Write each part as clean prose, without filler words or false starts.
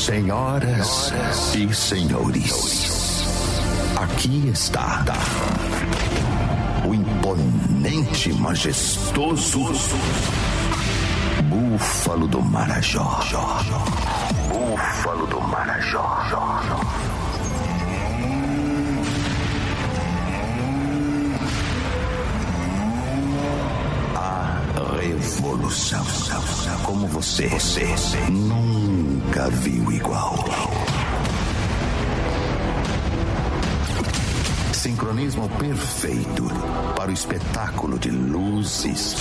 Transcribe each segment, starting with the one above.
Senhoras e senhores, aqui está o imponente, majestoso Búfalo do Marajó. Búfalo do Marajó. Revolução, como você nunca viu igual. Sincronismo perfeito para o espetáculo de luzes,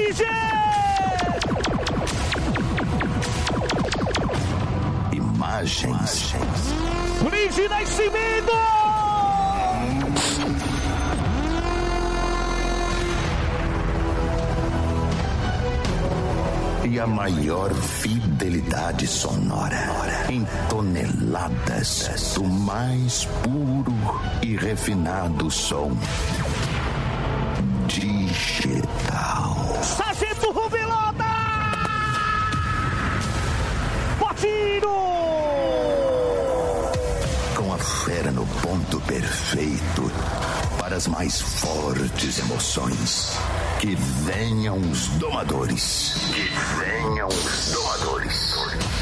imagens, Luiz Nascimento. e a maior fidelidade sonora em toneladas do mais puro e refinado som digital. Sargento Rubilota! Botino! Com a fera no ponto perfeito para as mais fortes emoções. Que venham os domadores. Que venham os domadores.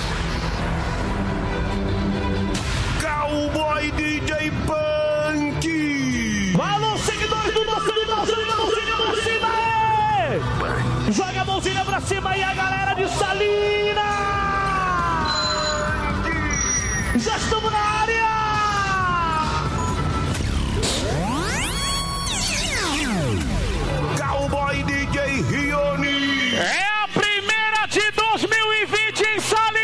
Cowboy DJ Punk. Alô, seguidores do nosso mãozinha pra cima aí! Joga a mãozinha pra cima aí, a galera de Salina! Já estamos na área! Cowboy DJ Rioni. É a primeira de 2020 em Salina!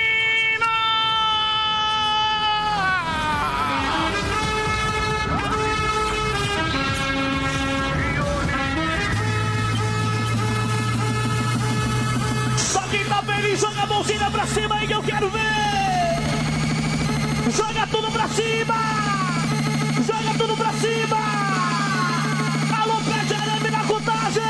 Só quem tá feliz, joga a mãozinha pra cima aí que eu quero ver! Joga tudo pra cima! Joga tudo pra cima! Alô, pede arame na contagem!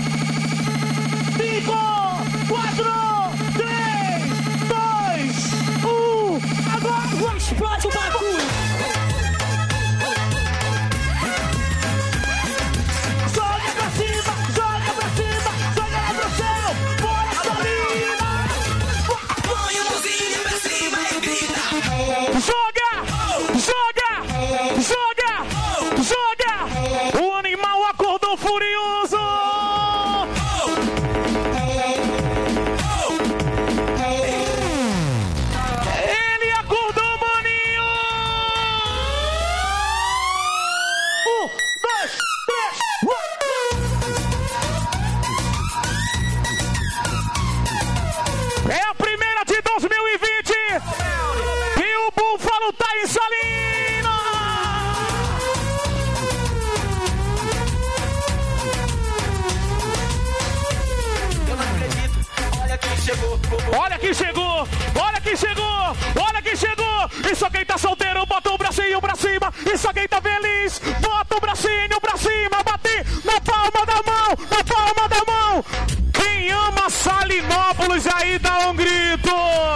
5, 4, 3, 2, 1. Agora vamos, explode o bagulho! Joga pra cima, joga pra cima, joga lá pro céu! Bora, Salina! Põe a mãozinha pra cima e grita. Joga! Joga! Joga! Joga! O animal acordou furioso! Ele acordou, maninho! 1, 2, 3, 1. É a primeira de 2020 e o Búfalo tá em Salina! Eu não acredito, olha quem chegou. Olha quem chegou! Olha quem chegou! Olha quem chegou! E só quem tá solteiro, bota o bracinho pra cima! E só quem tá feliz, bota o bracinho pra cima! Bate na palma da mão! Na palma da mão! Quem ama Salinópolis aí dá um grito!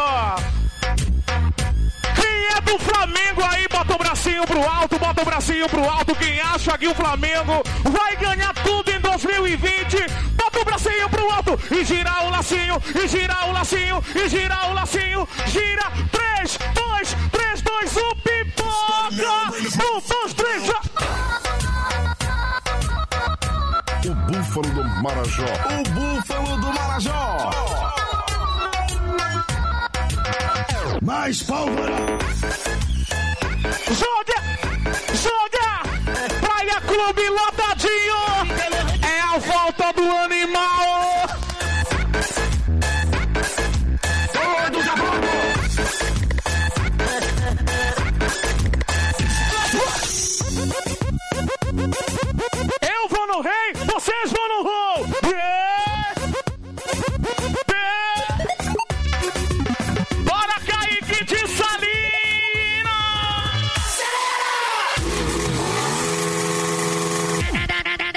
Quem é do Flamengo aí, bota o bracinho pro alto, bota o bracinho pro alto. Quem acha que o Flamengo vai ganhar tudo em 2020, bota o bracinho pro alto e girar o lacinho, e girar o lacinho, e girar o lacinho. Gira, 3, 2, 1, pipoca! 1, 2, 3, já! O Búfalo do Marajó. O Búfalo do Marajó. Mais pólvora. Joga! Joga! Praia Clube lotadinho! É a volta do animal! Todos a bordo. Eu vou no rei, vocês vão no roll! Bora, Kaique de Salina!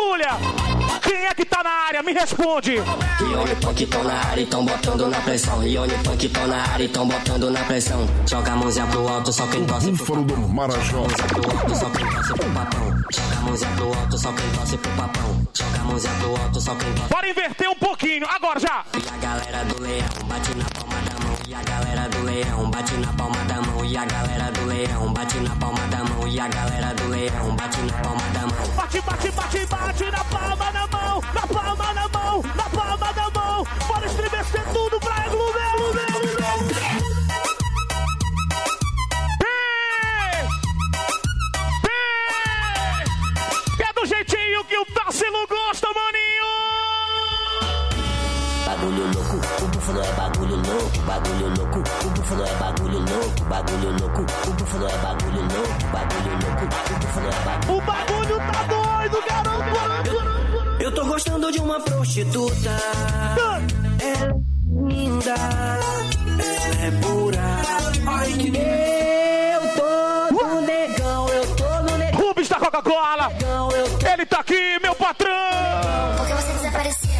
barulha. Quem é que tá na área? Me responde. Rione Punk tão na área e tão botando na pressão. Rione Punk tão na área e tão botando na pressão. Joga a mãozinha pro alto, só quem torce pro Búfalo do Marajó. Joga a mãozinha pro alto, só quem torce pro papão. Joga a mãozinha pro alto, só quem torce pro papão. Joga a mãozinha pro alto, só quem torce. Bora inverter um pouquinho, agora já. E a galera do leão bate na palma da mão. E a galera do leão bate na palma da mão. E a galera do leão bate na palma da mão. E a galera do leão bate na palma da mão. Bate, bate, bate, bate na palma da mão. Na palma da mão, na palma da mão. Bora estremecer tudo pra Glumê. É do jeitinho que o Tarsilo gosta, maninho. Bagulho louco, o búfalo é bagulho louco. Bagulho louco, o búfalo é bagulho louco. Bagulho louco, o búfalo é bagulho louco. Bagulho louco, o búfalo é bagulho. O bagulho tá doido, garoto. Eu tô gostando de uma prostituta. Ela é linda, ela é pura. Ai, que eu tô no negão, eu tô no negão. Rubens da Coca-Cola. Ele tá aqui, meu patrão. Por que você desapareceu?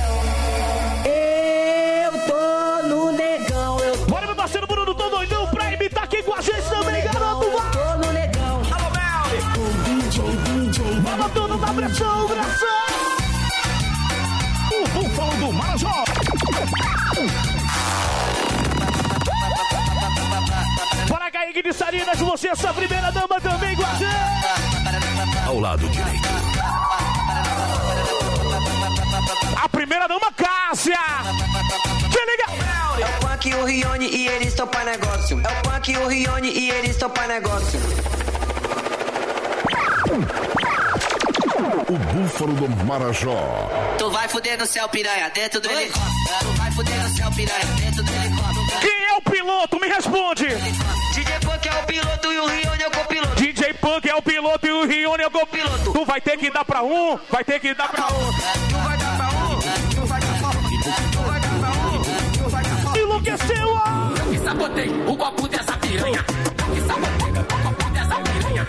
Eu tô no negão, eu tô. Bora, meu parceiro Bruno, tô doidão pra ele tá aqui com a gente também, garoto. Eu tô no negão. Alô, Mel. DJ. Vai botando na pressão. O Búfalo do Marajó. Bora, Kaique de Salinas, você, essa primeira dama também, guardei. Ao lado direito. A primeira dama, Cássia. Te liga. É o Punk e o Rione e eles topam negócio. É o Punk e o Rione e eles topam negócio. O Búfalo do Marajó. Tu vai fuder no céu, piranha, dentro do helicóptero. Tu vai fuder no céu, piranha, dentro do helicóptero. Quem é o piloto? Me responde. DJ Punk é o piloto e o Rione é o copiloto. DJ Punk é o piloto e o Rione é o copiloto. Tu vai ter que dar pra um, vai ter que dar pra outro. Tu vai dar pra um, tu vai dar pra um, tu vai dar pra um, tu vai dar pra um. Enlouqueceu, ó. Eu que sabotei o copo dessa piranha. Eu que sabotei o copo dessa piranha.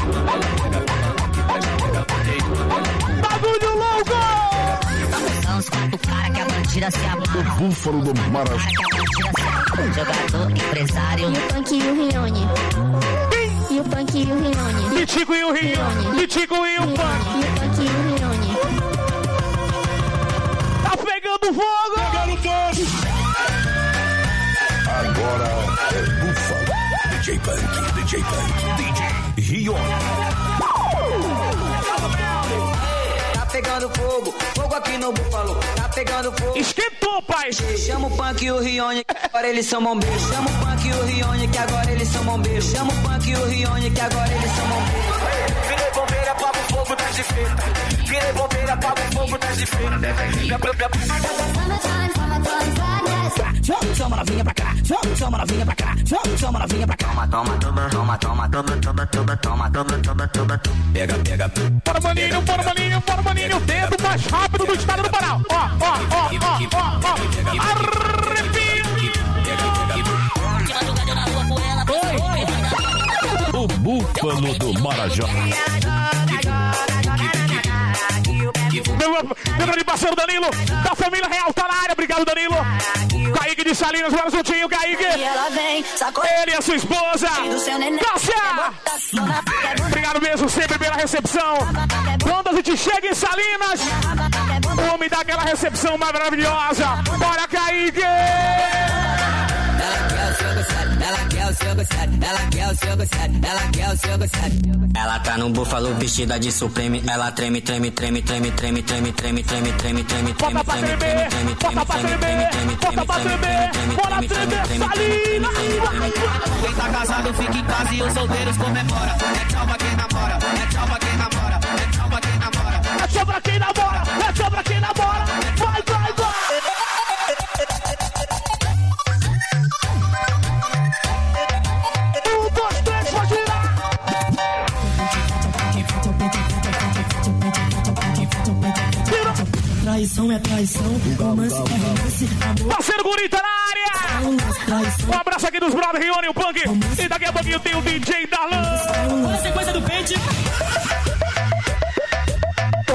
Bagulho louco. São os 4 caras que a bandida se amarra. O Búfalo do Marajó. Jogador, empresário. E o Punk e o Rione. E o Punk e o Rione. Mitico e o Rione. Mitico e o Punk. E o Punk e o Rione. Tá pegando fogo. Pegando fogo. Agora é Búfalo. DJ Punk, DJ Rione. Tá pegando fogo, fogo aqui no Búfalo. Tá pegando fogo. Esquentou, pai. Chama o Punk e o Rione, que agora eles são bombeiros. Chama o Punk e o Rione, que agora eles são bombeiros. Chama o Punk e o Rione, que agora eles são bombeiros. Virei bombeira, apaga o fogo, tá de feita. Virei bombeira, apaga o fogo, tá de feita. Chama novinha pra cá, chama novinha pra cá, chama novinha pra cá. Toma, toma, toma, toma, toma, toma, toma, toma, toma, toma, toma. Pega, pega. Bora, maninho, bora, maninho, bora, maninho. Dedo mais rápido do estado do Pará. Ó. Arrepio. O Búfalo do Marajó. Meu grande parceiro Danilo, da família Real, tá na área. Obrigado, Danilo. Kaique de Salinas, bora juntinho, Kaique. Ele e a sua esposa. Cássia. Obrigado mesmo sempre pela recepção. Quando a gente chega em Salinas, o homem dá aquela recepção maravilhosa. Bora, Kaique. Ela quer o seu gostado, ela quer o seu gostado, ela quer o seu gostado, ela quer o seu gostado. Ela tá no Búfalo vestida de Supreme, ela treme, treme, treme, treme, treme, treme, treme, treme, treme, treme, bota pra tremer, bota pra tremer, bota pra tremer, bora tremer, Salinas. Quem tá casado fica em casa e os solteiros comemora. É tchau pra quem namora, é tchau pra quem namora, é tchau pra quem namora. É tchau pra quem namora, é tchau pra quem namora. Vai, vai, vai. 1, 2, 3, pode girar. Traição é traição, romance é romance, amor. Parceiro Gurita na área. Um abraço aqui dos brothers Rione e o Punk. E daqui a pouquinho tem o DJ Darlan. Olha a sequência do pente.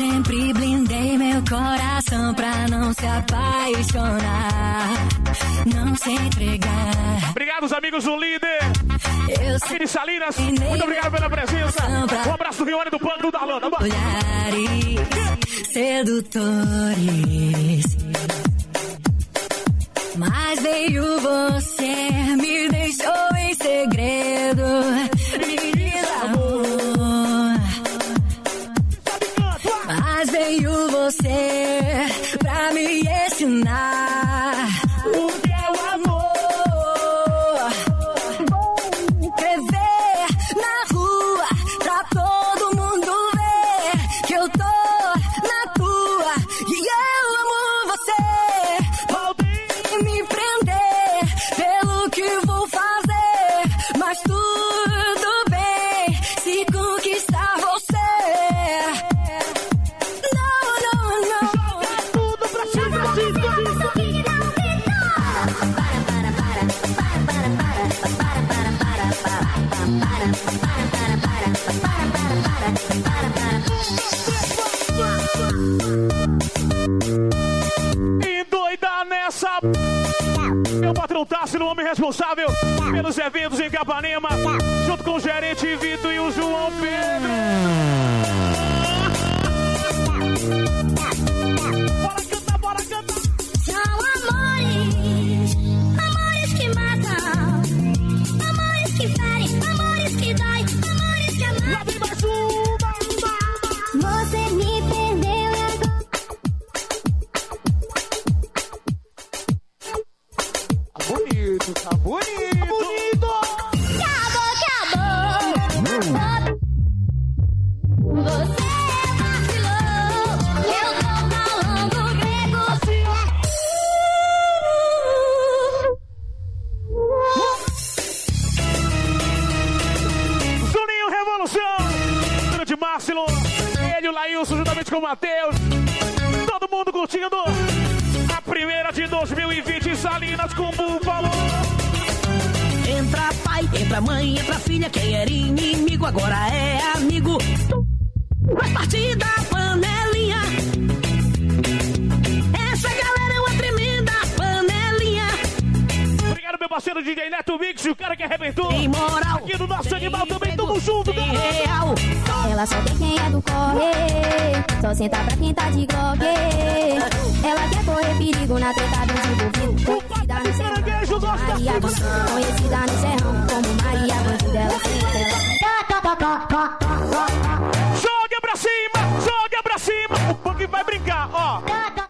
sempre blindei meu coração pra não se apaixonar, não se entregar. Obrigado, os amigos do líder. Aqui de Salinas, muito obrigado pela presença. Um abraço do Rione, do Pano, do Darlan. Olhares sedutores, mas veio você, me deixou em segredo, me diz amor. Mas veio você pra me ensinar o que é o amor. Escrever na rua pra todo mundo ver que eu tô na tua e eu amo você. Podem me prender pelo que vou fazer, mas tudo bem se conquistar você. E doida nessa. Meu patrão Tássio, o homem responsável pelos eventos em Capanema, junto com o gerente Vitor e o João Pedro. Bora cantar, bora cantar. São amores, amores que matam, amores que ferem, amores que dói, amores que amam. Lá vem mais uma. Você me perdeu e agora. Bonito, tá bonito. Acabou, acabou. Você vacilou, eu tô falando grego. Juninho Revolução, grande Márcio, ele, o Laílson, juntamente com o Matheus. Todo mundo curtindo a primeira de 2020 Salinas com o Búfalo. Entra pai, entra mãe, entra filha. Quem era inimigo agora é amigo. Faz parte da panelinha. Essa galera é uma tremenda panelinha. Obrigado, meu parceiro DJ Neto Mix, o cara que arrebentou. Tem moral, aqui no nosso animal também, tamo junto, tem real. Ela só tem quem é do corre, só senta pra quem tá de glock. Ela quer correr perigo na treta dos envolvidos. Conhecida no serrão como Maria Bandido. Conhecida no serrão como Maria Bandido. Ela senta. Joga pra cima, joga pra cima. O punk vai brincar, ó.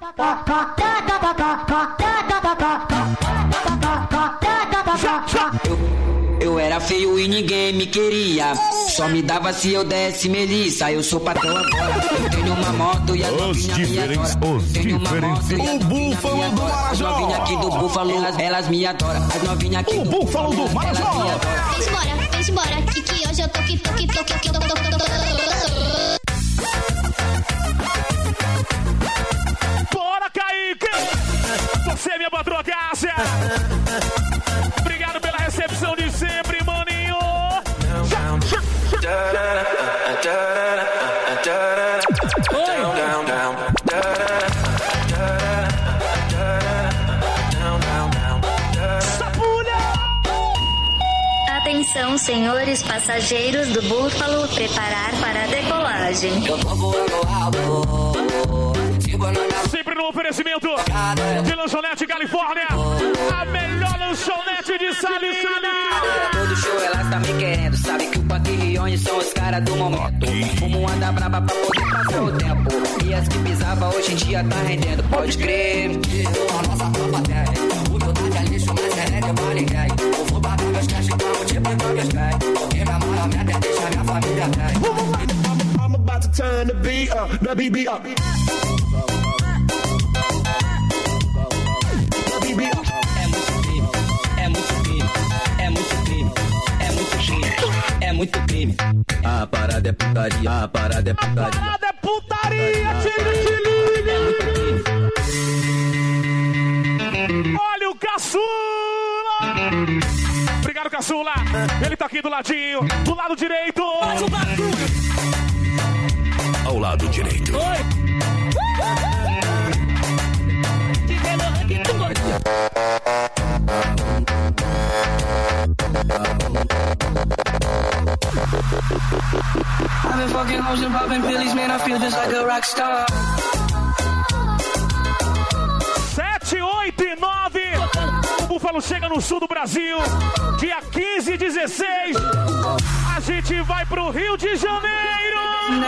Eu era feio e ninguém me queria. Só me dava se eu desse melissa. Eu sou patrão agora. Eu tenho uma moto e a novinha me adora. Tenho uma moto e a novinha me adora. As novinhas aqui do Búfalo, elas me adoram. As novinhas aqui do Búfalo, elas me adoram. Vem embora, que hoje eu tô que. Bora, Kaique! Você, minha patroa Cássia! Obrigado pela recepção de sempre, maninho! Atenção, senhores passageiros do Búfalo, preparar para a decolagem. Eu tô voando alto. Sempre no oferecimento de Lanchonete Califórnia, a melhor lanchonete de Salinas. Todo show elas tá me querendo. Sabe que o Punk e Rione são os caras do momento. Fumo anda braba pra poder passar o tempo. E as que pisava hoje em dia tá rendendo. Pode crer. A nossa tropa tem. O que eu tá de lixo, mas é de pra ninguém. Eu vou bater meus cash pra multiplicar meus pés. Porque minha maior meta é deixar minha família atrás. I'm about to turn the beat up, the BB up. É muito crime. A parada é putaria, a parada é putaria. A parada é putaria, olha o Caçula! Obrigado, Caçula! Ele tá aqui do ladinho, do lado direito! Ao lado direito. I've been fucking hoes and popping pillies, man, I feel just like a rock star. 7, 8 e 9. O Búfalo chega no sul do Brasil. Dia 15 e 16. A gente vai pro Rio de Janeiro.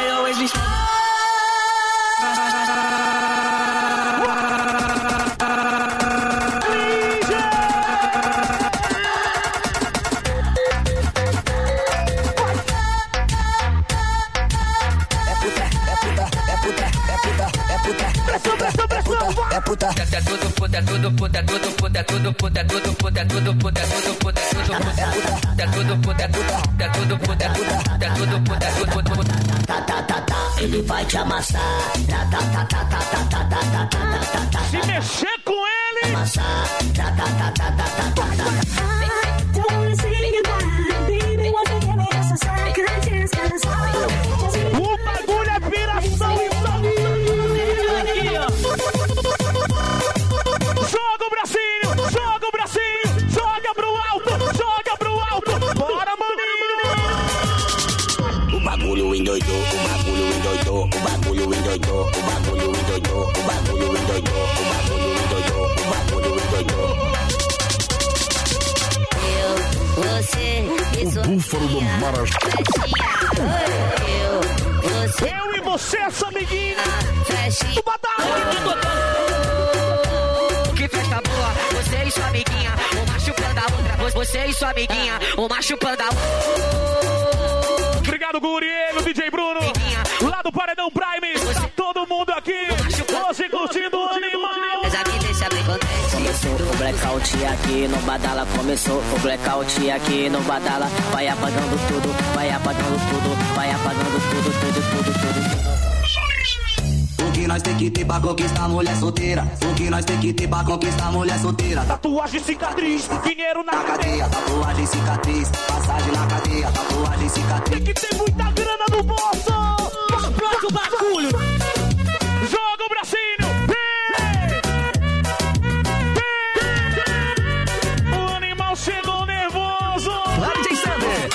É puta. É tudo puta, é tudo puta, é tudo puta, é tudo puta, é tudo puta, é tudo puta, é tudo puta, é tudo puta, é tudo puta, é tudo puta, é tudo puta, é tudo puta. Ele vai te amassar. Se mexer com ele. Amassar. O bagulho é viração e joga o bracinho, joga o bracinho, joga pro alto, bora, maninho! O bagulho endoidou, o bagulho endoidou, o bagulho endoidou, o bagulho endoidou, o bagulho endoidou, o bagulho endoidou, o bagulho endoidou. O Búfalo do Marajó. Eu e você, essa amiguinha do Badalo. Que festa boa, você e sua amiguinha, uma chupando a outra, você e sua amiguinha, uma chupando a outra. Obrigado, Guriel, DJ Bruno, lá do Paredão Prime, tá todo mundo aqui, hoje curtindo o animal. Começou o blackout aqui no Badala, começou o blackout aqui no Badala. Vai apagando tudo, vai apagando tudo, vai apagando tudo. O que nós tem que ter pra conquistar mulher solteira? O que nós tem que ter pra conquistar mulher solteira? Tatuagem, cicatriz, dinheiro na cadeia. Tatuagem, cicatriz, passagem na cadeia. Tatuagem, cicatriz. Tem que ter muita grana no bolso. Explode o bagulho. Joga o bracinho. O animal chegou nervoso. Lá DJ Sander.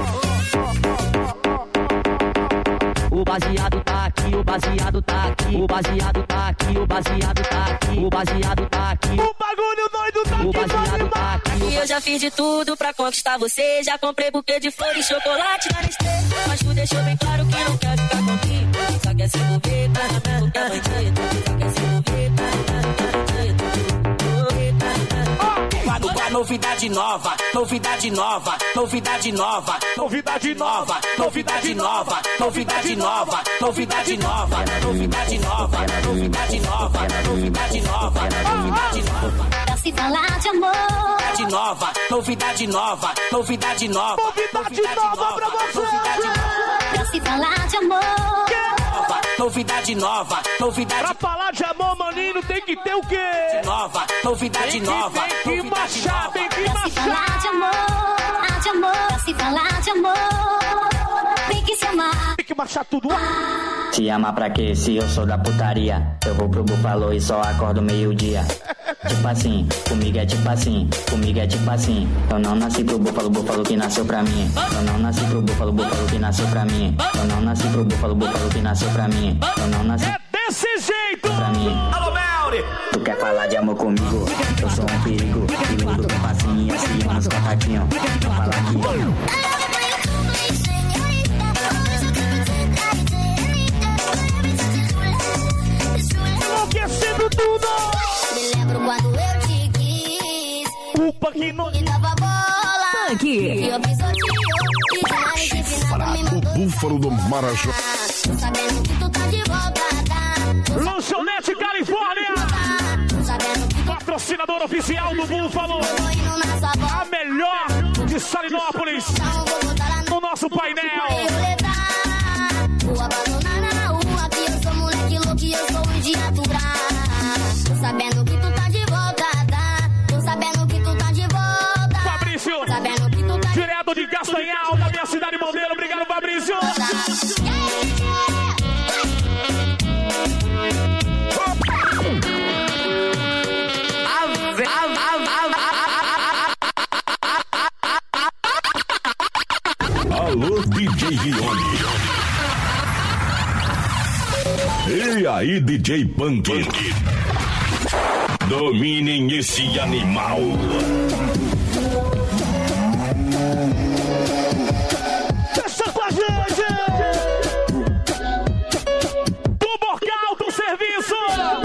O baseado tá aqui, o baseado tá aqui, o baseado tá aqui, o baseado tá aqui, o baseado tá aqui. O bagulho doido tá aqui, o baseado tá aqui. Eu já fiz de tudo pra conquistar você, já comprei buquê de flores, chocolate na Nestlé. Mas tu deixou bem claro que não quer ficar comigo, só quer se envolver, tu quer bandido, só quer se envolver, Novidade nova, novidade nova, novidade nova, novidade nova, novidade nova, novidade nova, novidade nova, novidade nova, novidade nova, novidade nova, novidade nova. Pra se falar de amor. Novidade nova, novidade nova, novidade nova, novidade nova pra você. Pra se falar de amor. Novidade nova, novidade. Pra falar de amor, maninho, tem que ter o quê? Nova, novidade nova. Tem que marchar, tem que marchar. Pra se falar de amor, de amor. Pra se falar de amor, tem que se amar. Tem que marchar tudo. Se amar pra quê? Se eu sou da putaria, eu vou pro Búfalo e só acordo meio-dia. Tipo assim, comigo é tipo assim, comigo é tipo assim. Eu não nasci pro Búfalo, Búfalo que nasceu pra mim. Eu não nasci pro Búfalo, Búfalo que nasceu pra mim. Eu não nasci pro Búfalo, Búfalo que nasceu pra mim. Eu não nasci. É desse jeito! Pra mim. Alô, Melri! Tu quer falar de amor comigo? Eu sou um perigo. E mudo com passinho assim, nos contatinhos. Vou falar aqui. Enlouquecendo tudo! Me lembro quando eu te quis. O punk não dava bola. Punk! E eu O Búfalo do Marajó. Sabendo que tu tá de volta. Lanchonete Califórnia! Patrocinador oficial do Búfalo! A melhor de Salinópolis! No nosso painel! Vou abandonar na rua que eu sou moleque louco e eu sou um idiota bravo. Tô sabendo que tu tá de volta, tá? Tô sabendo que tu tá de volta. Fabrício! Sabendo que tu tá de direto de Castanhal, da minha cidade modelo. Obrigado, Fabrício! aí, DJ Punk. Dominem esse animal. Deixa com a gente! Tuborcal do serviço!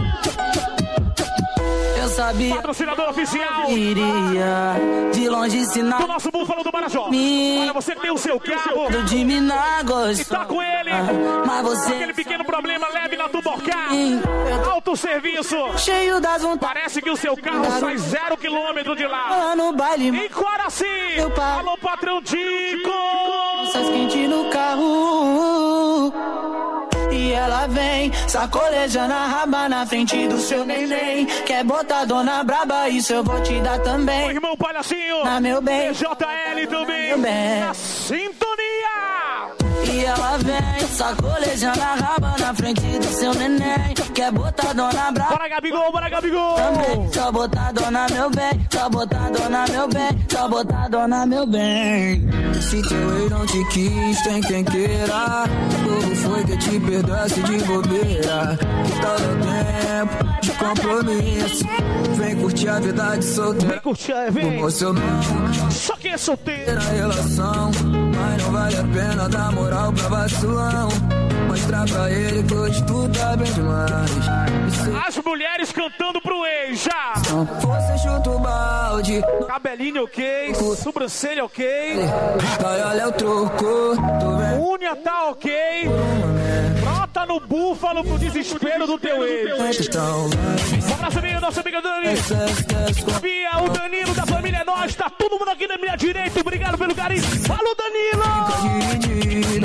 Eu sabia. Patrocinador oficial. Iria de longe ensinar. Do nosso Búfalo do Marajó. Olha, você tem o seu carro. De minar, e tá com ele. Mas você. Aquele pequeno problema leve na Tuborcal. Autosserviço. Cheio das vontades. Parece que o seu carro sai 0 km de lá. No baile. Em Coraci. Alô, patrão Tico. Essas quente no carro. E ela vem, sacolejando a raba na frente do seu neném. Quer botar dona braba, isso eu vou te dar também. O irmão Palhacinho, na meu bem. JL também, na sintonia. E ela vem, sacolejando a raba na frente do seu neném. Quer botar dona braba. Bora, Gabigol, bora, Gabigol. Também, só botar dona meu bem. Só botar dona meu bem. Só botar dona meu bem. Se teu ex não te quis, tem quem queira. Como foi que te perdoasse de bobeira? Que tal o tempo de compromisso? Vem curtir a vida de solteiro. Vem curtir, vem. O seu não. Só que é solteiro. Relação, mas não vale a pena dar moral pra vacilão. Mostrar pra ele que hoje tudo tá bem demais. As mulheres cantando pro ex, já. Você chuta o balde. Cabelinho ok, sobrancelha ok. Vai, olha o troco. Unha tá ok. Brota no Búfalo pro desespero do teu ex. Um abraço amigo, nossa amiga Dani. Bia, o Danilo da família Nós. Tá todo mundo aqui na minha direita. Obrigado pelo carinho. Falou, Danilo!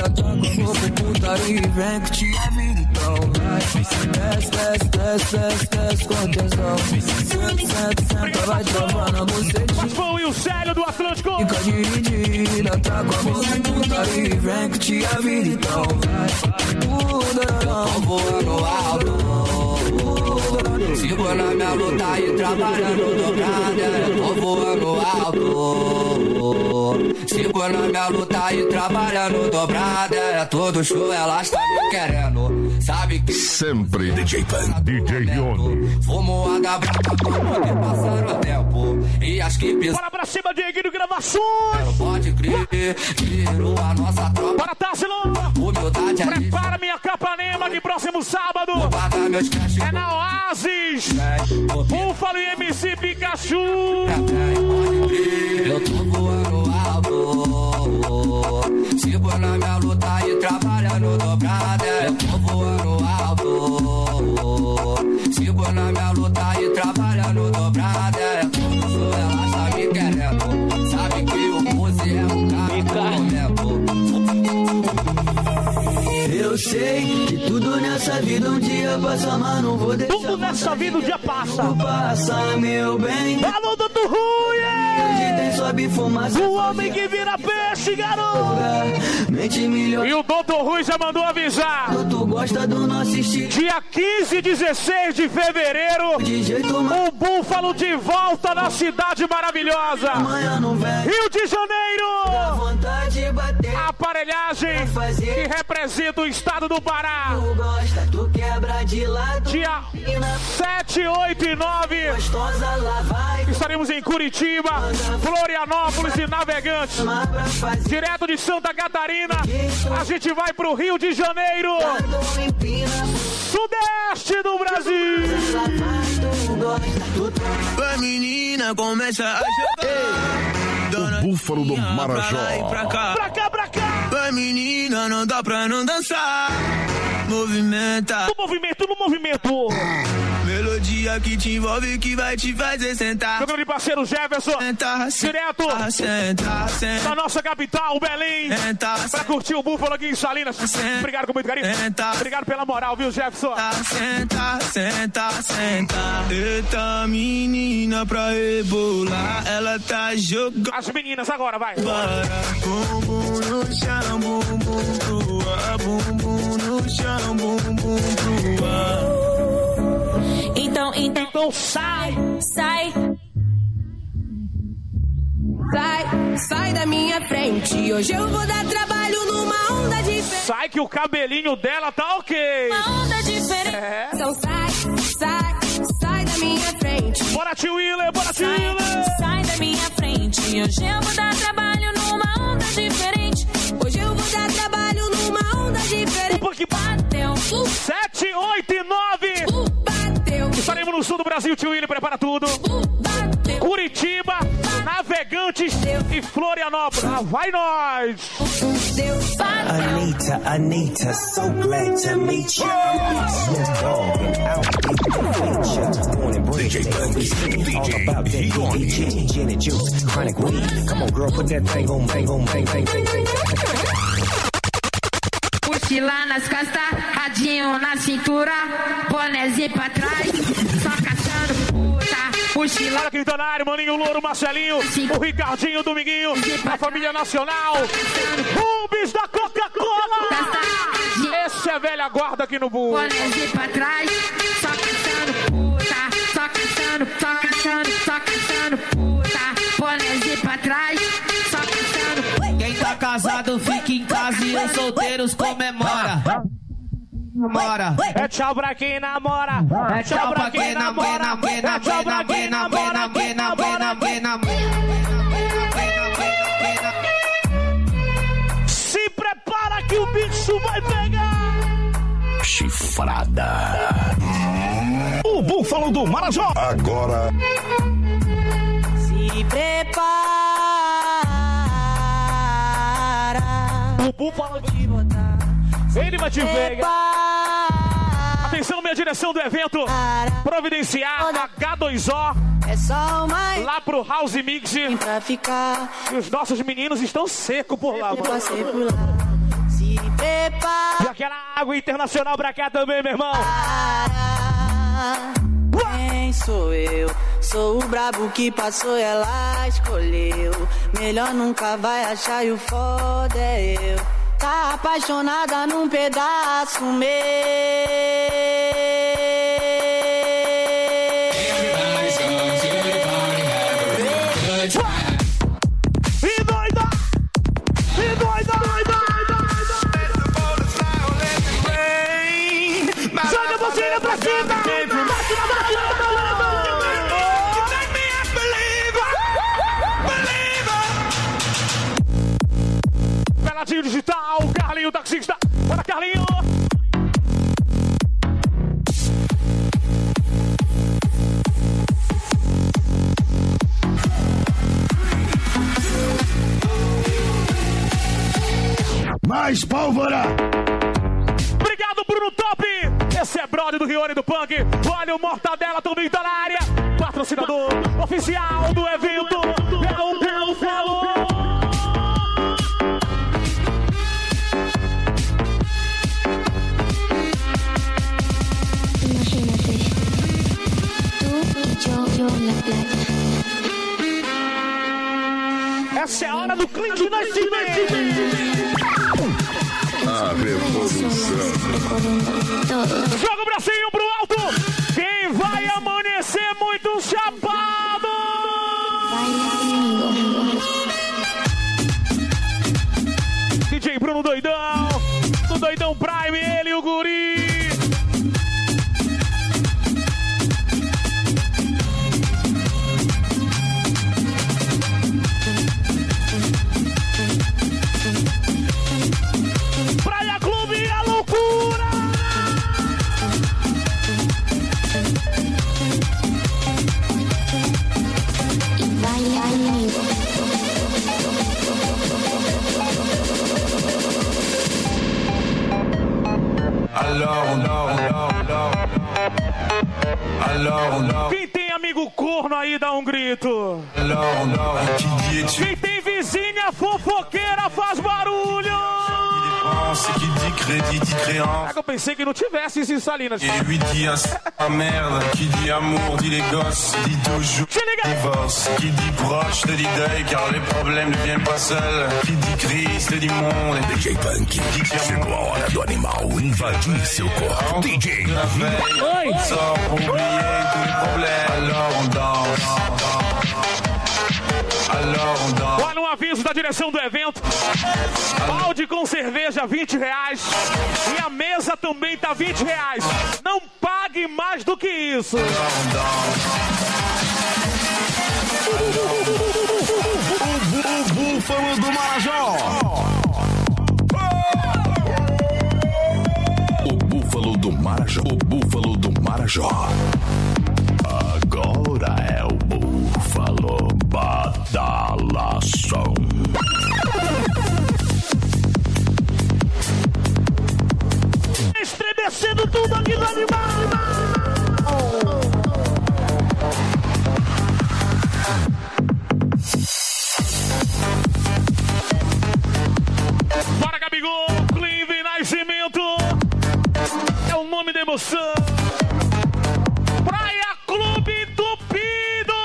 Vem que te amigo, então vai. Desce com atenção. Senta, vai travando a buceta. Mas foi o Wilcélio do Atlântico. Fica dividida, tá com a bolsa putaria. Vem que te amigo, então vai. Tudo não voando alto. Sigo na minha luta e trabalhando dobrada. Eu tô voando alto. Sigo na minha luta e trabalhando dobrada. É todo show, ela está me querendo. Sabe que sempre DJ Pan, DJ Yono. Fumo a da brava pra poder passar o tempo. E as que pisam. Bora pra cima, Dieguinho Gravações. Pode crer, virou a nossa tropa. Bora, Tássilo. Humildade é. Prepara minha Capanema de próximo sábado. É na Oasis. Búfalo e MC Pikachu. Eu tô voando alto. Sigo na minha luta e trabalhando dobrada. Eu tô voando alto. Sigo na minha luta e trabalhando dobrada. É tudo sou, ela está me querendo. Sabe que o Pose é um cara do momento. Eu sei que tudo nessa vida um dia passa, mas não vou deixar. Tudo nessa vida um dia passa. Passa, meu bem. Alô, Doutor Rui! Sobe fumaça. O homem que vira peixe, garoto. E o Doutor Rui já mandou avisar. Tu gosta do nosso estilo. Dia 15 e 16 de fevereiro, o Búfalo de volta na cidade maravilhosa. Rio de Janeiro. Aparelhagem que representa o estado do Pará. Dia 7, 8 e 9 estaremos em Curitiba, Florianópolis e Navegantes. Direto de Santa Catarina, a gente vai pro Rio de Janeiro, sudeste do Brasil. A menina começa a jogar. O Búfalo do Marajó. Pra cá, pra cá. A menina não dá pra não dançar. Movimenta. No movimento. Melodia que te envolve, que vai te fazer sentar. Meu grande parceiro Jefferson. Direto da nossa capital, Belém. Pra curtir o Búfalo aqui em Salinas. Obrigado com muito carinho. Obrigado pela moral, viu, Jefferson? Senta. Eita, menina pra rebolar. Ela tá jogando. As meninas agora, vai. Bumbum no chão, bumbum pro ar. Bumbum no chão, bumbum pro ar. Então sai. Sai da minha frente. Hoje eu vou dar trabalho numa onda diferente. Sai que o cabelinho dela tá ok. Uma onda diferente. Então sai da minha frente. Bora, tio Willer, bora, tio Willer. Sai da minha frente. Hoje eu vou dar trabalho numa onda diferente. Hoje eu vou dar trabalho numa onda diferente. O Punk bateu. 7, 8 e 9. Bateu. Estaremos no sul do Brasil, tio Willer, prepara tudo. Bateu. Curitiba, Navegantes e Florianópolis. Ah, vai nós! Anita, so glad to meet you. Snoop Dogg and out in the feature. Born and bred, DJ Punk, all about that gin and juice, chronic weed. Come on, girl, put that thing on, bang. Mochila nas costas, radinho na cintura, bonézinho pra trás, só caçando puta. Mochila. Olha quem tá na área, Maninho Louro, Marcelinho, o Ricardinho, Dominguinho, a família nacional, Rubens da Coca-Cola. Esse é velha guarda aqui no Bull. Bonézinho pra trás, só caçando puta, só caçando puta. Bonézinho pra trás, só caçando puta. Quem tá casado fica em casa e os solteiros comemora. É tchau pra quem namora. É tchau pra quem namora. É tchau pra quem namora. Se prepara que o bicho vai pegar. Chifrada. O Búfalo do Marajó. Agora. Se prepara. O Búfalo de botar. Ele vai te pegar. Atenção, minha direção do evento. Providenciar H2O. É só uma... Lá pro House Mix. Pra ficar. E os nossos meninos estão secos por lá. Passei por lá. Se prepara. E aquela água internacional pra cá também, meu irmão. Quem sou eu? Sou o brabo que passou e ela escolheu. Melhor nunca vai achar e o foda é eu. Tá apaixonada num pedaço meu. E doida! Joga você pra cima! Peladinho digital, Carlinho taxista. Bora, Carlinho! Mais pólvora! Obrigado, Bruno Top! Esse é brother do Rione do Punk. Olha o Mortadela também tá na área. Patrocinador oficial do evento. É o Búfalo. Essa é a hora do Clint Nascimento. A revolução. Joga o bracinho pro alto. Quem vai amanhecer muito chapado? DJ Bruno Doidão. Do Doidão Prime, ele e o Guri. Praia Clube, a loucura! E vai amigo. Quem tem amigo corno aí, dá um grito. Quem tem vizinha fofoqueira, faz barulho. Qui dit crédit dit créance. Eu pensei que não tivesse isso em Salinas. Et lui dit un merde. Qui dit amour dit les gosses. Dit toujours divorce. Qui dit proche te dit deuil car les problèmes ne viennent pas seuls. Qui dit crise te dit monde. DJ Punk, chegou a hora do animal invadir seu corpo. DJ. Oi. Sort pour oublier tous les problèmes. Alors on danse. Alors on danse. direção do evento. Balde com cerveja, R$20. E a mesa também tá R$20. Não pague mais do que isso. O Búfalo do Marajó. O Búfalo do Marajó. O Búfalo do Marajó. Agora é o Búfalo Badalação. Estremecendo tudo aqui no animal. Bora, Gabigol, Clive Nascimento. É o nome da emoção. Praia Clube Tupido.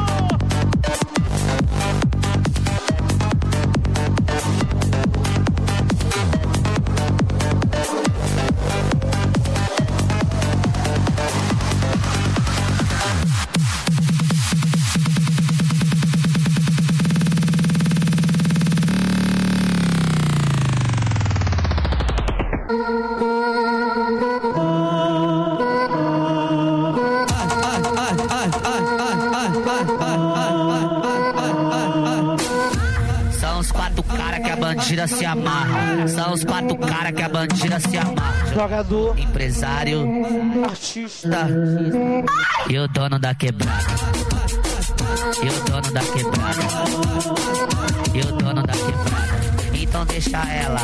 São os 4 caras que a bandida se amarra. São os 4 caras que a bandida se amarra. Jogador, empresário, artista e o dono da quebrada. E o dono da quebrada. E o dono da quebrada. Então deixa ela.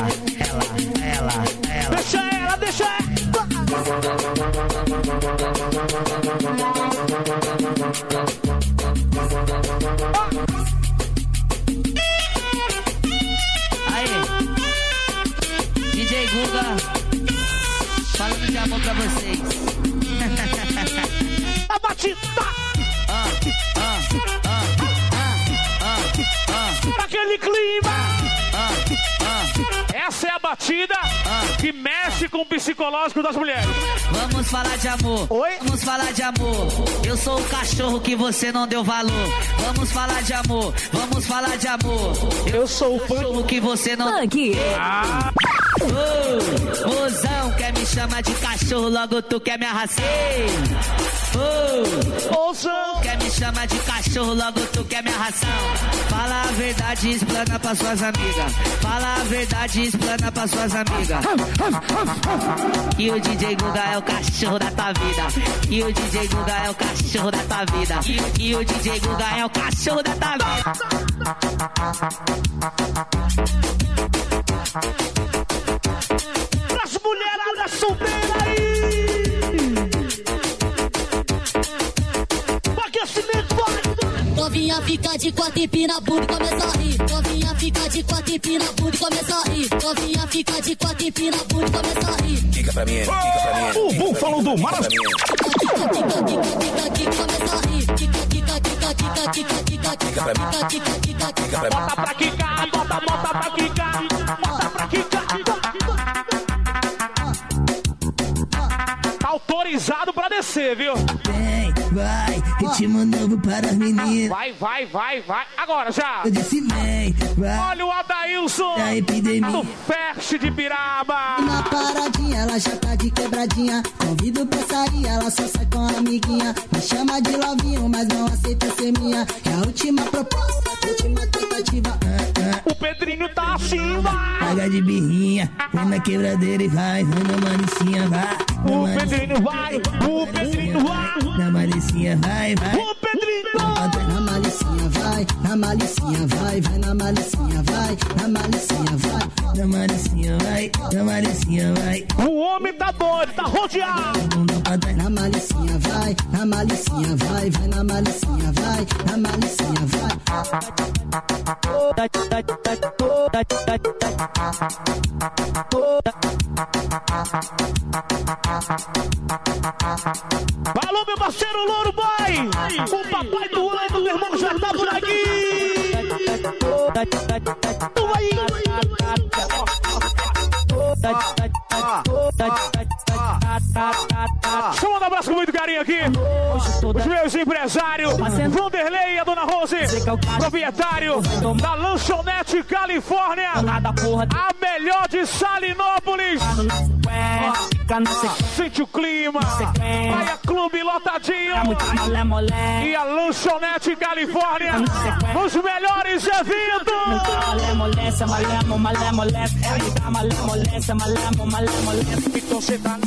Deixa ela. Aí, DJ Guga, falando de amor pra vocês. A batida. Aquele clima. Essa é a batida que mexe com o psicológico das mulheres. Vamos falar de amor. Oi? Vamos falar de amor. Eu sou o cachorro que você não deu valor. Vamos falar de amor. Vamos falar de amor. Eu sou o cachorro que você não... Punk. Mozão quer me chamar de cachorro, logo tu quer me arrastar. Mozão quer me chamar de cachorro, logo tu quer me arrastar. Fala a verdade e explana pra suas amigas. Fala a verdade e explana pra suas amigas. E o DJ Guga é o cachorro da tua vida. E o DJ Guga é o cachorro da tua vida. E o DJ Guga é o cachorro da tua vida. Pras mulheradas solteiras aí. Aquecimento, vai. Novinha fica de 4 e pina bunda e começa a rir. Novinha fica de 4 e pina bunda e começa a rir. Novinha fica de 4 e pina bunda e começa a rir. Fica pra mim. O Búfalo do Marajó. Começa a rir. Fica pra mim. Bota pra quicar, bota pra quicar. Bota pra quicar. Tá autorizado pra descer, viu? Vem, vai, ritmo novo para as meninas. Vai. Agora já. Eu disse vem, vai. Olha o Adailson da epidemia do Peste de Piraba. Uma paradinha, ela já tá de quebradinha. Convido pra sair, ela só sai com a amiguinha. Me chama de lovinho, mas não aceita ser minha. É a última proposta, a última tentativa. O Pedrinho tá assim, vai. Paga de birrinha, vem na quebradeira e vai. Vai na manicinha, vai. O Pedrinho vai. O Pedrinho vai. Na malicinha, vai. O Pedrinho na malicinha, vai. Na malicinha, vai. Vai na malicinha, vai. Na malicinha, vai. Na malicinha, vai. Na malicinha, vai. O homem tá doido, tá rodeado. Na malicinha, vai. Na malicinha, vai. Vai na malicinha, vai. Na malicinha, vai. Alô, meu parceiro Louro Boy. O papai do ano do meu irmão já tá por aqui. Tu aí. Deixa eu mandar um abraço com muito carinho. camarim aqui. Os meus empresários, Vanderlei e a Dona Rose, proprietário da Lanchonete Califórnia, a melhor de Salinópolis. Sente o clima, vai a clube lotadinho e a Lanchonete Califórnia, os melhores eventos. Então você tá...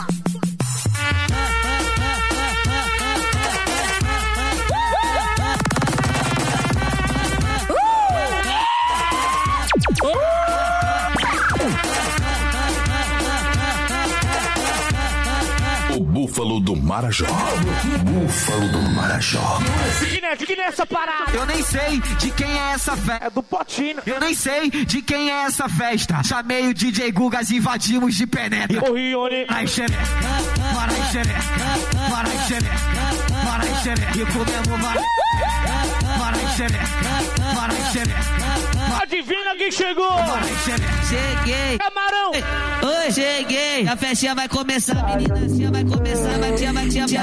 O Búfalo do Marajó. Búfalo do Marajó. Que nessa parada? Eu nem sei de quem é essa festa. É do Potinho. Eu nem sei de quem é essa festa. Chamei o DJ Gugas e invadimos de penetra. O Rione. Ai, xereca, marai xereca, marai xereca, marai xereca. E comemos marai xereca, marai xereca. Adivinha quem chegou? Cheguei. Camarão. Oi, cheguei. A festinha vai começar, menina. A vai começar, vai tia.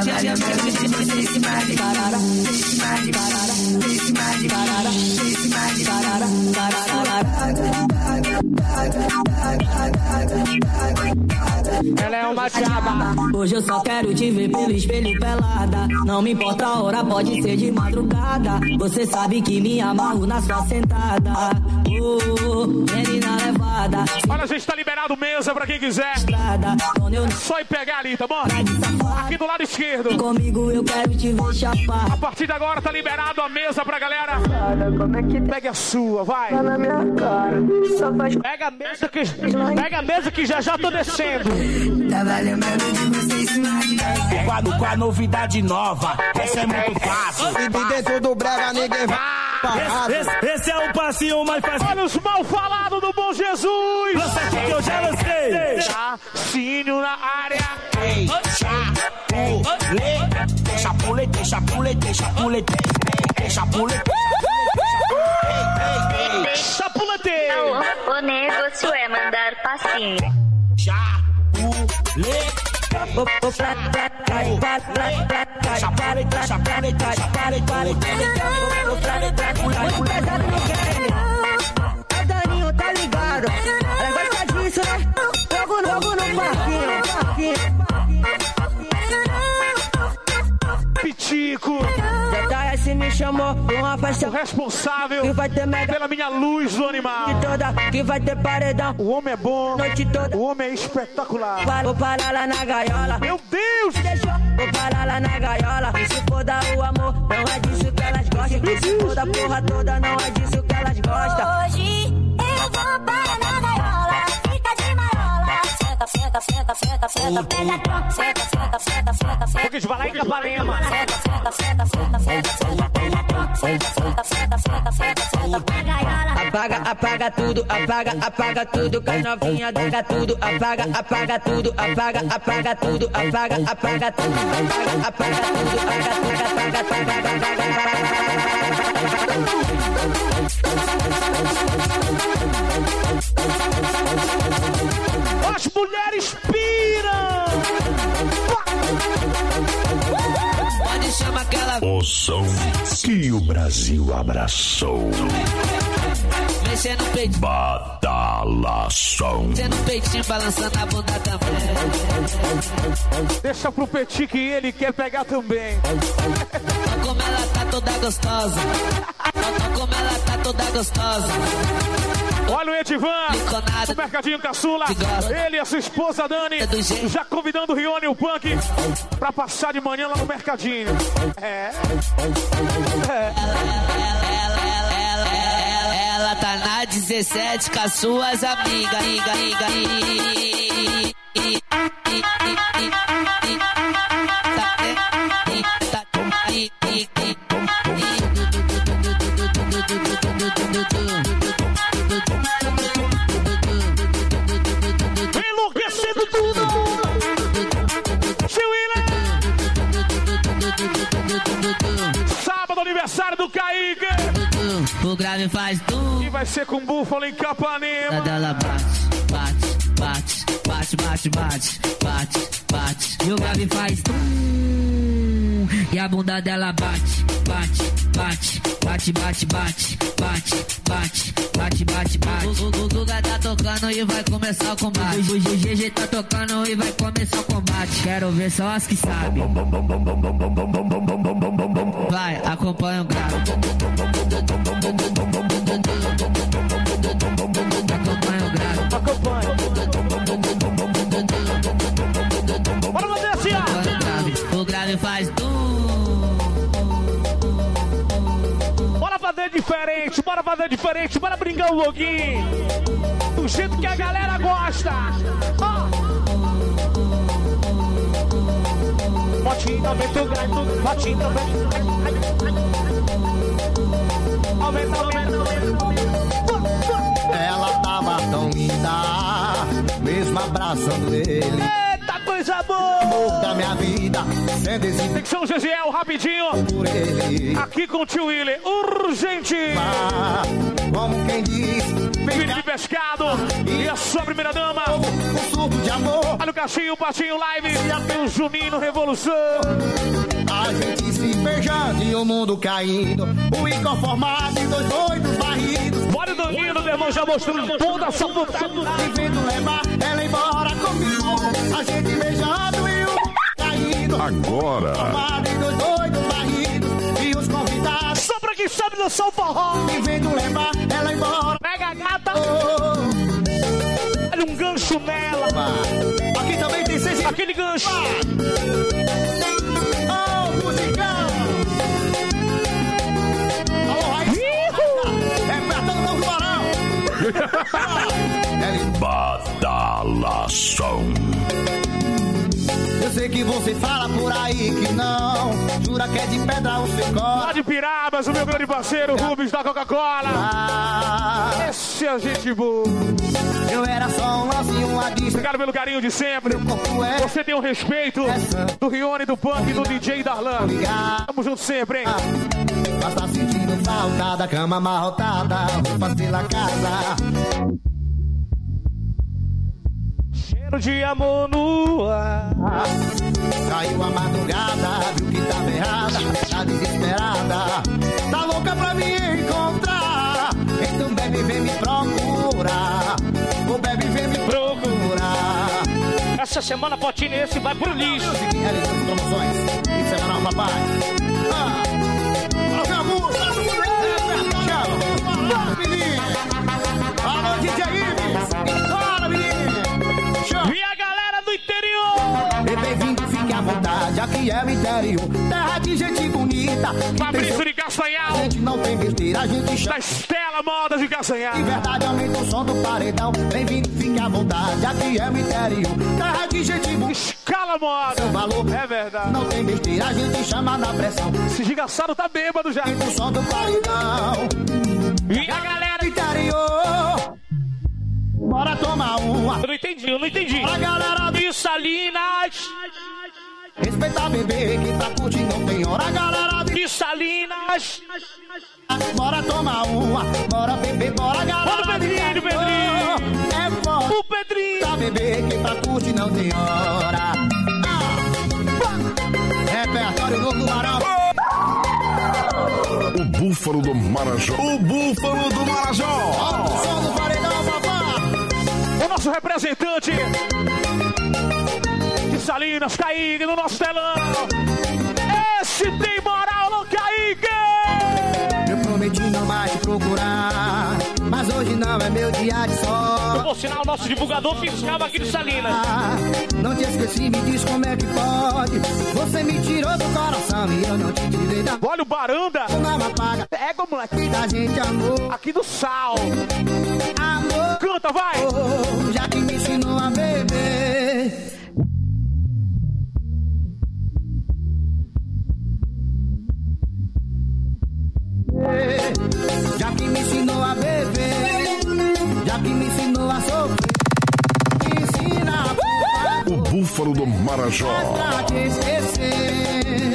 Ela é uma chaba. Hoje eu só quero te ver pelo espelho pelada. Não me importa a hora, pode ser de madrugada. Você sabe que me amarro na sua sentada. Menina levada. Olha, a gente tá liberado mesa pra quem quiser. Só ir pegar ali, tá bom? Aqui do lado esquerdo. Comigo eu quero te ver chapar. A partir de agora tá liberado a mesa pra galera. Pega a sua, vai. Pega a mesa que já tô descendo. Com a novidade nova, essa é muito fácil. E dentro do brega ninguém vai parar. Esse é o passinho mais fácil. Olha os mal falados do Bom Jesus. Lança aqui que eu já lancei. Chacinho na área. Chapulete. O negócio é mandar passinho. A Daninho tá ligado. Ela gosta disso, né? Logo no parquinho. Pitico. JS me chamou pra uma festa. O responsável que vai ter mega pela minha luz do animal. Que vai ter paredão. O homem é bom. Noite toda. O homem é espetacular. Vou parar lá na gaiola. Meu Deus! Vou parar lá na gaiola. E se for dar o amor, não é disso que elas gostam. E se for da porra toda, não é disso que elas gostam. Hoje eu vou parar na gaiola. Fica de marola. Senta, pega tronco. Senta. Porque de Balai Capanema. Apaga tudo, apaga tudo, que a novinha daga tudo, apaga tudo, apaga tudo, apaga tudo, As mulheres piram! Pode chamar aquela o som que o Brasil abraçou. Mexendo no peito, badalação. mexendo no peitinho, balançando a bunda também. Deixa pro Petit que ele quer pegar também. Olha como ela tá toda gostosa. Olha como ela tá toda gostosa. Olha o Edivan, o Mercadinho Caçula, ele e a sua esposa Dani, já convidando o Rione e o Punk pra passar de manhã lá no Mercadinho. Ela tá na 17 com as suas amigas. Enlouquecendo tudo! Sábado, aniversário do Kaique! O grave faz tudo. E vai ser com Búfalo em Capanema. Ela bate. E o grave faz tum. E a bunda dela bate, bate, bate, bate, bate, bate, bate, bate, bate, bate, bate. O Guga tá tocando e vai começar o combate. O GG tá tocando e vai começar o combate. Quero ver só as que sabem. Vai, acompanha o grave. Acompanha o grave. Acompanha. Bora fazer assim, ó. O grave faz tum. Bora fazer diferente, bora fazer diferente, bora brincar um pouquinho. Do jeito que a galera gosta. Botinho também, tu grande, botinho também. Aumenta, aumenta. Ela tava tão linda, mesmo abraçando ele. Eita, coisa boa! Amor da minha vida, sendo esse São Gesiel, rapidinho. por ele. Aqui com o tio Willy, urgente. Como quem diz, Filho de pescado e a sua primeira dama. um surto de amor. Olha o Caixinho, o Patinho Live e o Juninho Revolução. A gente se beijando e o mundo caindo. O inconformado e dois doidos varridos. Bora o Danguinho, meu irmão, já mostrando toda essa vontade. Vivendo levar ela embora comigo. A gente beijando e o mundo caindo. Agora. Inconformado e dois doidos varridos. E os convidados. Só pra quem sabe dançar o forró. Vivendo levar ela embora. Pega a gata. Olha um gancho nela. Aqui também tem seis. Aquele gancho. Oh, musicão. Alô, Raiz. Repertando o Tubarão. Badalação. Eu sei que você fala por aí que não. Jura que é de pedra o seu corpo. Lá de Pirabas, o meu grande parceiro Rubens da Coca-Cola. Esse é a gente boa. Eu era só um lance e uma dica. Obrigado pelo carinho de sempre. Você tem o respeito do Rione, do Punk e do DJ Darlan. Tamo junto sempre, hein? Mas tá sentindo falta da cama amarrotada, roupas pela casa. Cheiro de amor no ar. Caiu a madrugada, viu que tava errada, tá desesperada, tá louca pra me encontrar. Então bebe, vem me procurar. O bebe, vem me procurar. Essa semana Potinho esse vai pro lixo. Realizando promoções. Fim de semana, papai. Olha a música. Chama. Menino. Alô, DJ Ives. Fala, menino. E a galera do interior. Bem-vindo, fique à vontade. Aqui é o interior. Terra de gente bonita. Fabrício de Castanhal. A gente não tem besteira, a gente chama. Da Estela Modas de Castanhal. De verdade, aumenta o som do paredão. Bem-vindo, fique à vontade. Aqui é o interior. Terra de gente bonita. Escala Moda. Seu valor. É verdade. Não tem besteira, a gente chama na pressão. Esse desgraçado tá bêbado já. Aumenta o som do paredão. E a galera do interior. Bora tomar uma. Eu não entendi. A galera de Salinas. Respeita bebê que tá curtindo, não tem hora. A galera de Salinas. Bora tomar uma. Bora beber, bora galera. Bora Pedrinho, Pedrinho. É foda. O Pedrinho. Tá bebê que tá curtindo, não tem hora. Repertório novo do Marão. O Búfalo do Marajó. O Búfalo do Marajó. Alto som do paredão, papá. O nosso representante de Salinas, Kaique, no nosso telão. Esse tem moral, não, Kaique! Eu prometi não mais te procurar, mas hoje não é meu dia de sorte. Por sinal, o nosso divulgador fiscal aqui de Salinas. Não te esqueci, me diz como é que pode. Você me tirou do coração e eu não te tirei da... Olha o Baranda. Não apaga. Pega, moleque. Da gente amor. Aqui do Sal. Amor. Canta, vai. Oh, já que me ensinou a beber. Já que me ensinou a beber, já que me ensinou a sofrer, me ensina a o Búfalo do Marajó. pra te esquecer.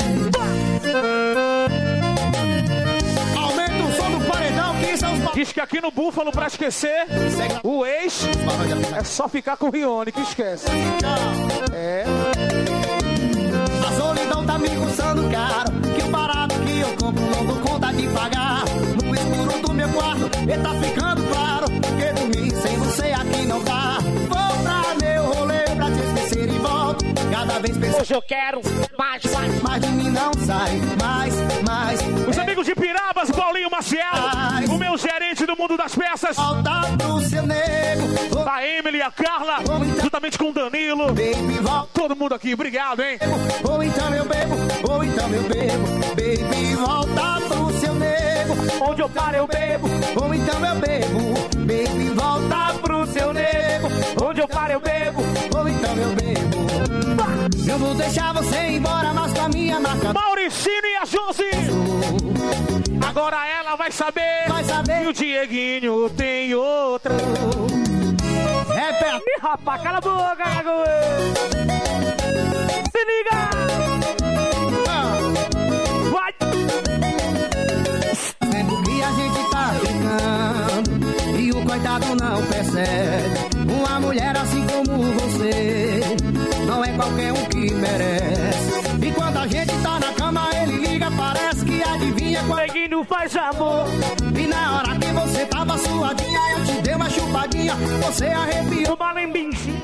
Aumenta o som do paredão, que são os... Diz que aqui no Búfalo, pra esquecer o ex, é só ficar com o Rione, que esquece. É. passando caro, que o barato que eu compro não dou conta de pagar. No escuro do meu quarto, ele tá ficando claro, que dormir sem você aqui não dá. Vou pra meu rolê pra te esquecer e volto. Cada vez penso, hoje eu quero mais. Mas de mim não sai, mais. Os amigos de Pirabas, Paulinho Maciel, o meu gerente do mundo das peças. Volta pro seu nego. A Emily e a Carla, juntamente com o Danilo. Baby, volta. Todo mundo aqui, obrigado, hein? Ou então eu bebo. Baby, volta pro seu nego. Onde eu paro eu bebo. Ou então eu bebo. Baby, volta pro seu nego. Onde eu paro eu bebo. Ou então eu bebo. Eu vou deixar você ir embora, mas com a minha marca. Mauricinho e a Josi. Agora ela vai saber. Que o Dieguinho tem outra. Repete. Ih, rapaz, cala a boca, se liga. Vai. Tempo que a gente tá ficando e o coitado não percebe. Uma mulher assim como você não é qualquer um que merece. E quando a gente tá na cama, ele liga, parece que adivinha quando Neguinho faz amor. E na hora que você tava suadinha, eu te dei uma chupadinha, você arrepiou. Uma lembinche.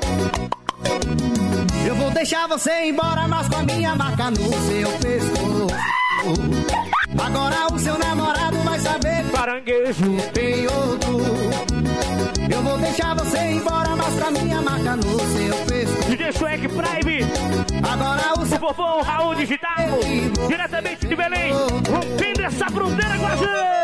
Eu vou deixar você ir embora, mas com a minha marca no seu pescoço. Agora o seu namorado vai saber. Caranguejo tem outro. Eu vou deixar você ir embora, mas com a minha marca no seu pescoço. DJ Swag Prime. Agora o seu vovô Raul Digital, diretamente de Belém, rompendo essa fronteira com a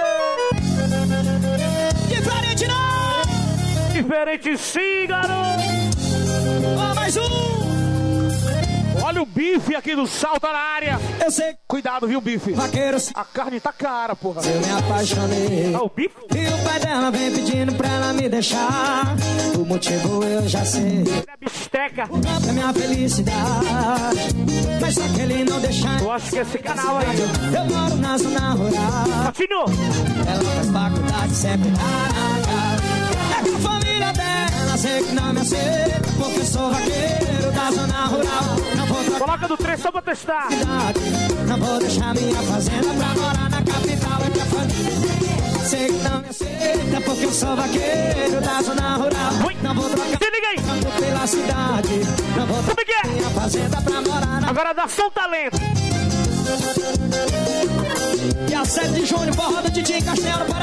gente. Diferente não! Diferente sim, garoto. Mais um! Olha o bife aqui do Sal, tá na área. Eu sei. Cuidado, viu, bife? Vaqueiros. A carne tá cara, porra. Eu me apaixonei. Ah, o bife? E o pai dela vem pedindo pra ela me deixar. O motivo eu já sei. É bisteca. É minha felicidade. Mas só que ele não deixa. Eu acho que esse canal aí. Eu moro na zona rural. Continua. Ela faz faculdade sempre na casa. É com a família dela, sei que não me aceita. Porque sou vaqueiro da zona rural. Coloca do 3 só pra testar. Não vou deixar minha fazenda pra morar na capital. É que a família sei que não me aceita. Porque eu sou vaqueiro da zona rural. Não vou trocar pela cidade. Não vou trocar minha fazenda pra morar na... Agora dá só um talento. E a 7 de junho, forró do Didi Castelo Pará.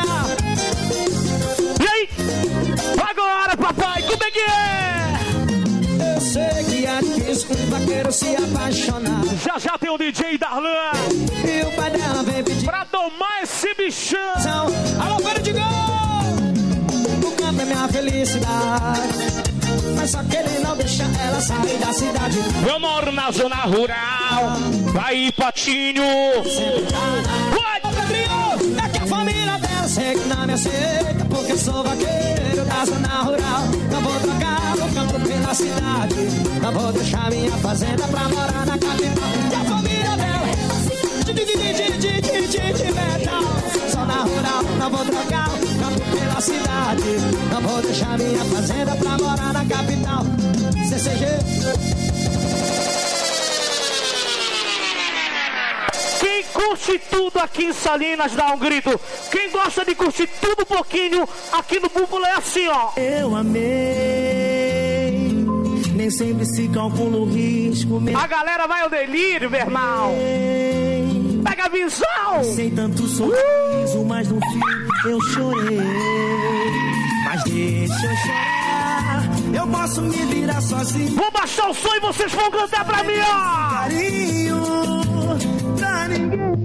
E aí? Agora, papai, como é que é? Eu sei que é difícil um vaqueiro se apaixonar. Já tem o DJ Darlan. E o pai dela vem pedir pra domar esse bichão. Alô, Pedro de Gol! O campo é minha felicidade. Mas só que ele não deixa ela sair da cidade. Eu moro na zona rural. Aí, Patinho. Vai, Pedrinho! É que a família dela sei que não me aceita. Porque eu sou vaqueiro da zona rural. Não vou trocar o campo pela cidade. Não vou deixar minha fazenda pra morar na capital. E a família dela de metal. Zona rural, não vou trocar o campo pela cidade. Não vou deixar minha fazenda pra morar na capital. CCG. Quem curte tudo aqui em Salinas, dá um grito. Quem gosta de curtir tudo um pouquinho, aqui no Búfalo é assim, ó. Eu amei, nem sempre se calcula o risco. A galera vai ao delírio, meu irmão. Pega a visão. Sem tanto sorriso, mas no fim eu chorei. Mas deixa eu chorar, eu posso me virar sozinho. Vou baixar o som e vocês vão cantar pra mim, ó. Carinho pra ninguém.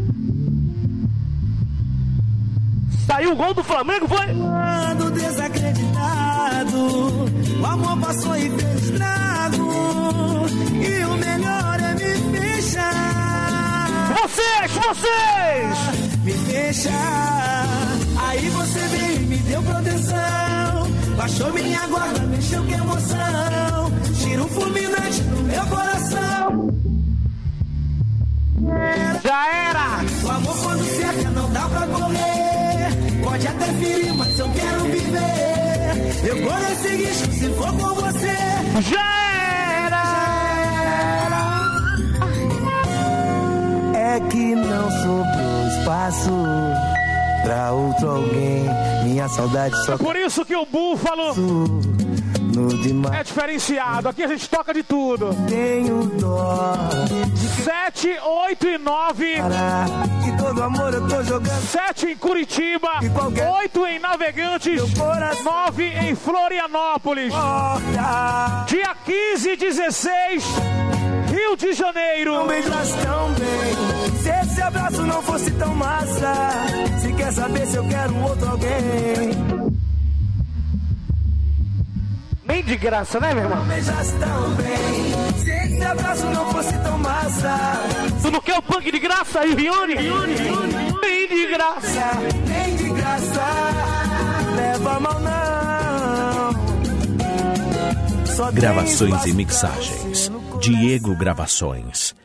Saiu o gol do Flamengo, foi? Quando desacreditado, o amor passou e fez estrago. E o melhor é me fechar. Vocês! Me deixar. Aí você veio e me deu proteção. Baixou minha guarda, mexeu com emoção. Tira um fulminante no meu coração. Já era! O amor quando cerca não dá pra correr. Pode até ferir, mas eu quero viver. Eu corro esse risco se for com você. Já era! É que não sobrou espaço pra outro alguém. Minha saudade só. É por isso que o Búfalo é diferenciado. Aqui a gente toca de tudo. Tenho dó. 7, 8 e 9. Que todo amor eu tô jogando. 7 em Curitiba, 8 em Navegantes, 9 em Florianópolis. Dia 15 e 16, Rio de Janeiro. Não beijasse tão bem. Se esse abraço não fosse tão massa. Se quer saber se eu quero outro alguém. Nem de graça, né, meu irmão? Não beijasse tão bem. Se esse abraço não fosse tão massa. Tu não quer o punk de graça aí, Rione? Nem de graça. Nem de graça. Leva mal não. Gravações e mixagens. Diego Gravações.